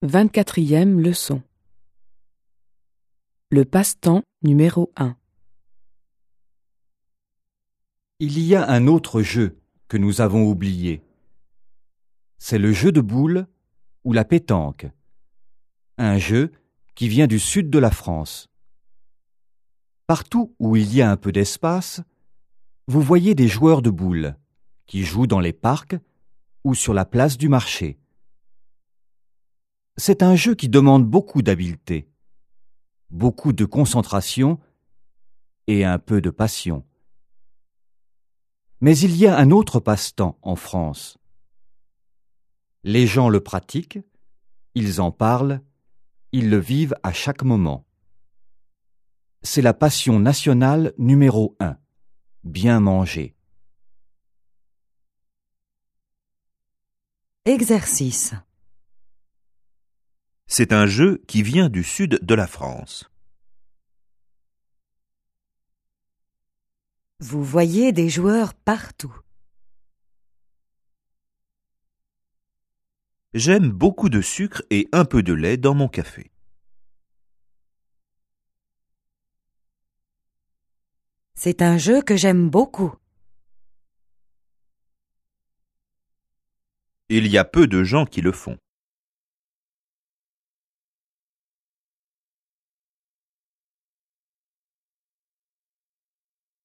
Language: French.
24e leçon. Le passe-temps numéro 1. Il y a un autre jeu que nous avons oublié. C'est le jeu de boules ou la pétanque. Un jeu qui vient du sud de la France. Partout où il y a un peu d'espace, vous voyez des joueurs de boules qui jouent dans les parcs ou sur la place du marché. C'est un jeu qui demande beaucoup d'habileté, beaucoup de concentration et un peu de passion. Mais il y a un autre passe-temps en France. Les gens le pratiquent, ils en parlent, ils le vivent à chaque moment. C'est la passion nationale numéro 1, bien manger. Exercice. C'est un jeu qui vient du sud de la France. Vous voyez des joueurs partout. J'aime beaucoup de sucre et un peu de lait dans mon café. C'est un jeu que j'aime beaucoup. Il y a peu de gens qui le font.